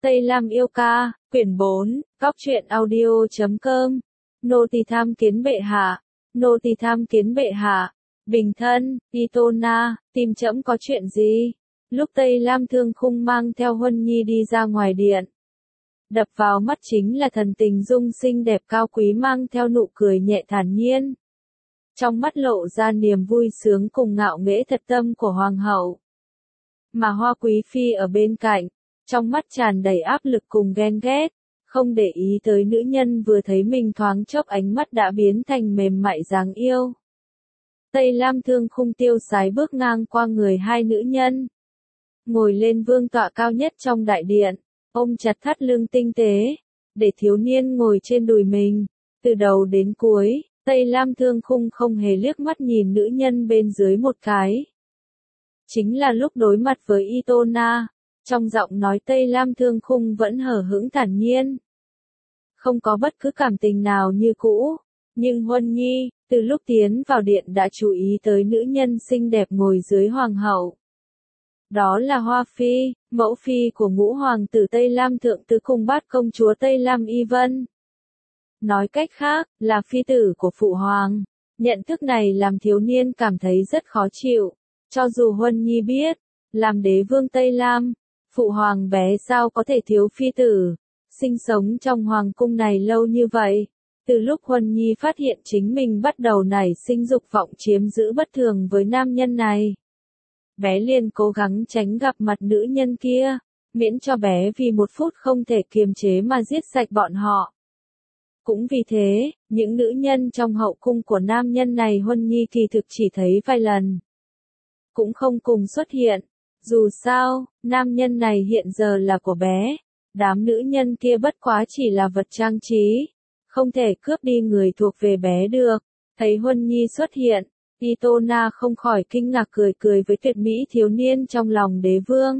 Tây Lam yêu ca, quyển 4, góc truyện audio.com. Nô tỳ tham kiến bệ hạ, nô tỳ tham kiến bệ hạ. Bình thân, Itona, tìm trẫm có chuyện gì? Lúc Tây Lam Thương Khung mang theo Huân Nhi đi ra ngoài điện, đập vào mắt chính là thần tình dung xinh đẹp cao quý mang theo nụ cười nhẹ thản nhiên. Trong mắt lộ ra niềm vui sướng cùng ngạo nghễ thật tâm của hoàng hậu. Mà Hoa Quý Phi ở bên cạnh, trong mắt tràn đầy áp lực cùng ghen ghét, không để ý tới nữ nhân vừa thấy mình thoáng chốc ánh mắt đã biến thành mềm mại dáng yêu. Tây Lam Thương Khung tiêu sái bước ngang qua người hai nữ nhân, ngồi lên vương tọa cao nhất trong đại điện, ôm chặt thắt lưng tinh tế, để thiếu niên ngồi trên đùi mình. Từ đầu đến cuối, Tây Lam Thương Khung không hề liếc mắt nhìn nữ nhân bên dưới một cái. Chính là lúc đối mặt với Itona, trong giọng nói Tây Lam Thương Khung vẫn hờ hững thản nhiên, không có bất cứ cảm tình nào như cũ. Nhưng Huân Nhi, từ lúc tiến vào điện đã chú ý tới nữ nhân xinh đẹp ngồi dưới hoàng hậu. Đó là Hoa Phi, mẫu phi của ngũ hoàng tử Tây Lam Thượng Tứ cùng bát công chúa Tây Lam Y Vân. Nói cách khác, là phi tử của phụ hoàng. Nhận thức này làm thiếu niên cảm thấy rất khó chịu. Cho dù Huân Nhi biết, làm đế vương Tây Lam, phụ hoàng bé sao có thể thiếu phi tử, sinh sống trong hoàng cung này lâu như vậy. Từ lúc Huân Nhi phát hiện chính mình bắt đầu nảy sinh dục vọng chiếm giữ bất thường với nam nhân này, bé liền cố gắng tránh gặp mặt nữ nhân kia, miễn cho bé vì một phút không thể kiềm chế mà giết sạch bọn họ. Cũng vì thế, những nữ nhân trong hậu cung của nam nhân này Huân Nhi kỳ thực chỉ thấy vài lần, cũng không cùng xuất hiện. Dù sao, nam nhân này hiện giờ là của bé, đám nữ nhân kia bất quá chỉ là vật trang trí, không thể cướp đi người thuộc về bé được. Thấy Huân Nhi xuất hiện, Itona không khỏi kinh ngạc cười cười với tuyệt mỹ thiếu niên trong lòng đế vương.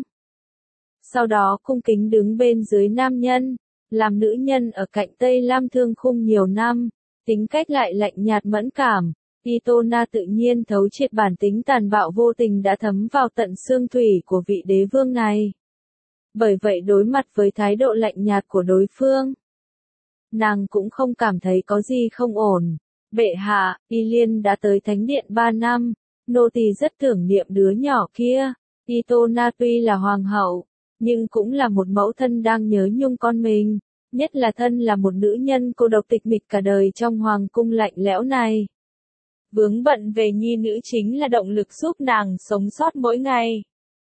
Sau đó cung kính đứng bên dưới nam nhân, làm nữ nhân ở cạnh Tây Lam Thương Khung nhiều năm, tính cách lại lạnh nhạt mẫn cảm. Itona tự nhiên thấu triệt bản tính tàn bạo vô tình đã thấm vào tận xương thủy của vị đế vương này. Bởi vậy đối mặt với thái độ lạnh nhạt của đối phương, nàng cũng không cảm thấy có gì không ổn. Bệ hạ, Y Liên đã tới thánh điện 3 năm, nô tỳ rất tưởng niệm đứa nhỏ kia. Itona tuy là hoàng hậu, nhưng cũng là một mẫu thân đang nhớ nhung con mình, nhất là thân là một nữ nhân cô độc tịch mịch cả đời trong hoàng cung lạnh lẽo này. Vướng bận về nhi nữ chính là động lực giúp nàng sống sót mỗi ngày.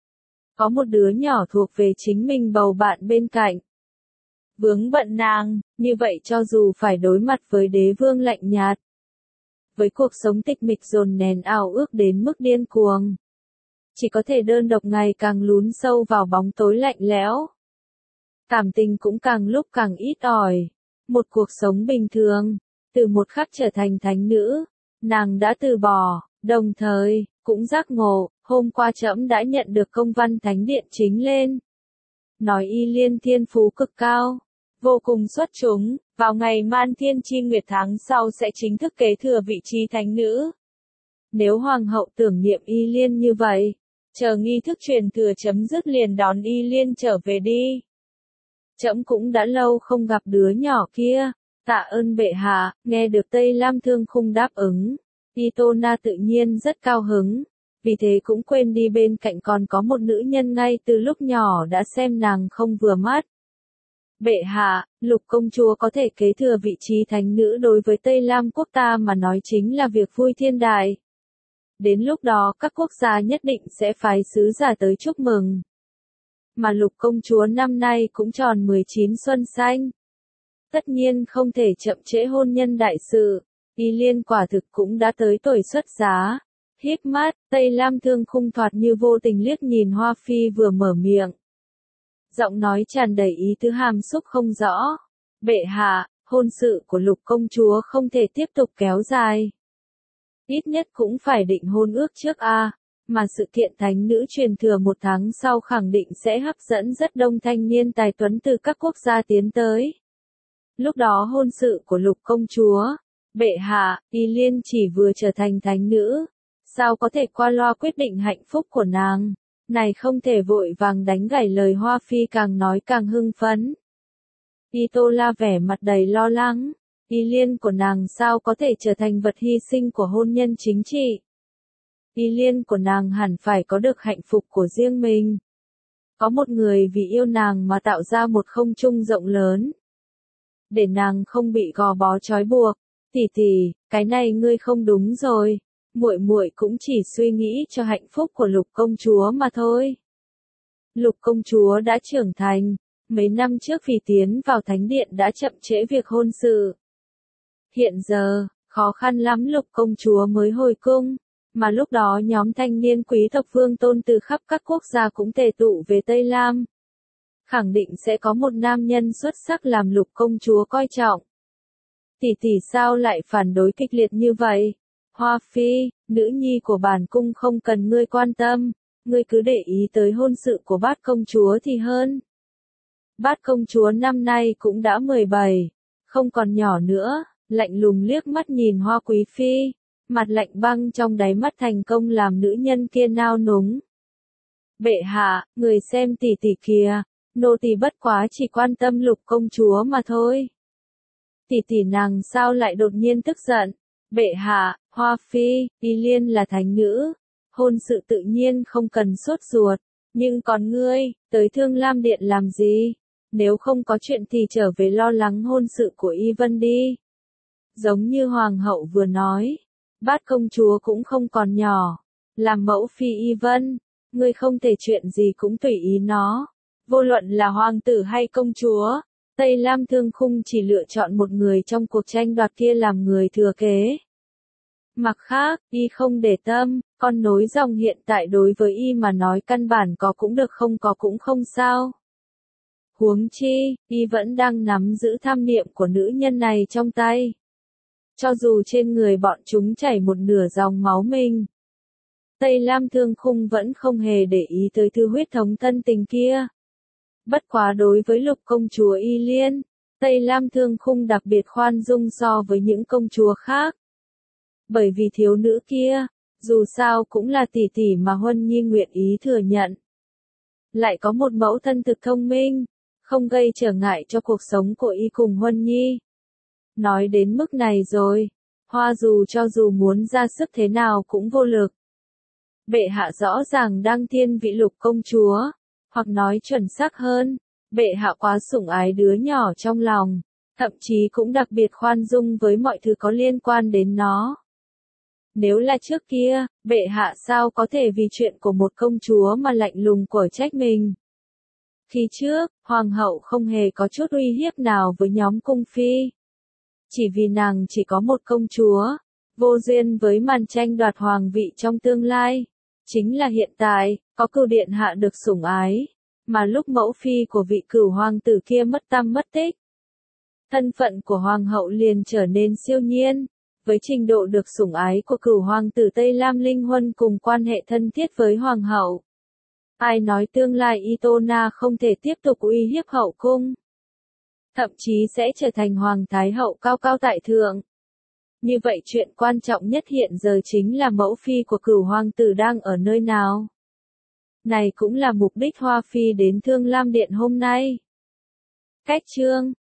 Có một đứa nhỏ thuộc về chính mình bầu bạn bên cạnh. Vướng bận nàng, như vậy cho dù phải đối mặt với đế vương lạnh nhạt, với cuộc sống tịch mịch dồn nén ao ước đến mức điên cuồng, chỉ có thể đơn độc ngày càng lún sâu vào bóng tối lạnh lẽo. Cảm tình cũng càng lúc càng ít ỏi. Một cuộc sống bình thường, từ một khắc trở thành thánh nữ, nàng đã từ bỏ, đồng thời, cũng giác ngộ, hôm qua trẫm đã nhận được công văn thánh điện chính lên. Nói Y Liên thiên phú cực cao, vô cùng xuất chúng, vào ngày Man Thiên Chi Nguyệt tháng sau sẽ chính thức kế thừa vị trí thánh nữ. Nếu hoàng hậu tưởng niệm Y Liên như vậy, chờ nghi thức truyền thừa chấm dứt liền đón Y Liên trở về đi. Trẫm cũng đã lâu không gặp đứa nhỏ kia, tạ ơn bệ hạ. Nghe được Tây Lam Thương Khung đáp ứng, Itona tự nhiên rất cao hứng, vì thế cũng quên đi bên cạnh còn có một nữ nhân ngay từ lúc nhỏ đã xem nàng không vừa mắt. Bệ hạ, Lục công chúa có thể kế thừa vị trí thánh nữ đối với Tây Lam quốc ta mà nói chính là việc vui thiên đại. Đến lúc đó các quốc gia nhất định sẽ phái sứ giả tới chúc mừng. Mà Lục công chúa năm nay cũng tròn 19 xuân xanh. Tất nhiên không thể chậm trễ hôn nhân đại sự. Y Liên quả thực cũng đã tới tuổi xuất giá. Híp mắt, Tây Lam Thương Khung thoạt như vô tình liếc nhìn Hoa Phi vừa mở miệng. Giọng nói tràn đầy ý tứ hàm xúc không rõ. Bệ hạ, hôn sự của Lục công chúa không thể tiếp tục kéo dài. Ít nhất cũng phải định hôn ước trước a. Mà sự kiện thánh nữ truyền thừa 1 tháng sau khẳng định sẽ hấp dẫn rất đông thanh niên tài tuấn từ các quốc gia tiến tới. Lúc đó hôn sự của Lục công chúa, bệ hạ, Y Liên chỉ vừa trở thành thánh nữ, sao có thể qua loa quyết định hạnh phúc của nàng. Này không thể vội vàng đánh gãy lời Hoa Phi càng nói càng hưng phấn. Y Tô La vẻ mặt đầy lo lắng, Y Liên của nàng sao có thể trở thành vật hy sinh của hôn nhân chính trị. Y Liên của nàng hẳn phải có được hạnh phúc của riêng mình. Có một người vì yêu nàng mà tạo ra một không trung rộng lớn. Để nàng không bị gò bó trói buộc. Tỷ tỷ, cái này ngươi không đúng rồi. Muội muội cũng chỉ suy nghĩ cho hạnh phúc của Lục công chúa mà thôi. Lục công chúa đã trưởng thành, mấy năm trước vì tiến vào thánh điện đã chậm trễ việc hôn sự. Hiện giờ, khó khăn lắm Lục công chúa mới hồi cung, mà lúc đó nhóm thanh niên quý tộc vương tôn từ khắp các quốc gia cũng tề tụ về Tây Lam. Khẳng định sẽ có một nam nhân xuất sắc làm Lục công chúa coi trọng. Tỷ tỷ sao lại phản đối kịch liệt như vậy? Hoa Phi, nữ nhi của bản cung không cần ngươi quan tâm, ngươi cứ để ý tới hôn sự của bát công chúa thì hơn. Bát công chúa năm nay cũng đã 17, không còn nhỏ nữa, lạnh lùng liếc mắt nhìn Hoa Quý Phi, mặt lạnh băng trong đáy mắt thành công làm nữ nhân kia nao núng. Bệ hạ, người xem tỷ tỷ kìa, nô tỳ bất quá chỉ quan tâm Lục công chúa mà thôi. Tỷ tỷ nàng sao lại đột nhiên tức giận? Bệ hạ, Hoa Phi, Y Liên là thánh nữ, hôn sự tự nhiên không cần sốt ruột, nhưng còn ngươi, tới Thương Lam Điện làm gì? Nếu không có chuyện thì trở về lo lắng hôn sự của Y Vân đi. Giống như Hoàng hậu vừa nói, bát công chúa cũng không còn nhỏ, làm mẫu phi Y Vân, ngươi không thể chuyện gì cũng tùy ý nó, vô luận là hoàng tử hay công chúa. Tây Lam Thương Khung chỉ lựa chọn một người trong cuộc tranh đoạt kia làm người thừa kế. Mặt khác, Y không để tâm, con nối dòng hiện tại đối với Y mà nói căn bản có cũng được không có cũng không sao. Huống chi, Y vẫn đang nắm giữ tham niệm của nữ nhân này trong tay. Cho dù trên người bọn chúng chảy một nửa dòng máu mình. Tây Lam Thương Khung vẫn không hề để ý tới thư huyết thống thân tình kia. Bất quá đối với Lục công chúa Y Liên, Tây Lam Thương Khung đặc biệt khoan dung so với những công chúa khác. Bởi vì thiếu nữ kia, dù sao cũng là tỷ tỷ mà Huân Nhi nguyện ý thừa nhận. Lại có một mẫu thân thực thông minh, không gây trở ngại cho cuộc sống của Y cùng Huân Nhi. Nói đến mức này rồi, Hoa cho dù muốn ra sức thế nào cũng vô lực. Bệ hạ rõ ràng đang thiên vị Lục công chúa. Hoặc nói chuẩn xác hơn, bệ hạ quá sủng ái đứa nhỏ trong lòng, thậm chí cũng đặc biệt khoan dung với mọi thứ có liên quan đến nó. Nếu là trước kia, bệ hạ sao có thể vì chuyện của một công chúa mà lạnh lùng quở trách mình. Khi trước, hoàng hậu không hề có chút uy hiếp nào với nhóm cung phi. Chỉ vì nàng chỉ có một công chúa, vô duyên với màn tranh đoạt hoàng vị trong tương lai. Chính là hiện tại, có Cửu điện hạ được sủng ái, mà lúc mẫu phi của vị Cửu hoàng tử kia mất tăm mất tích. Thân phận của hoàng hậu liền trở nên siêu nhiên, với trình độ được sủng ái của Cửu hoàng tử Tây Lam Linh Huân cùng quan hệ thân thiết với hoàng hậu. Ai nói tương lai Itona không thể tiếp tục uy hiếp hậu cung, thậm chí sẽ trở thành hoàng thái hậu cao cao tại thượng. Như vậy chuyện quan trọng nhất hiện giờ chính là mẫu phi của Cửu hoàng tử đang ở nơi nào. Này cũng là mục đích Hoa Phi đến Thương Lam Điện hôm nay. Cách chương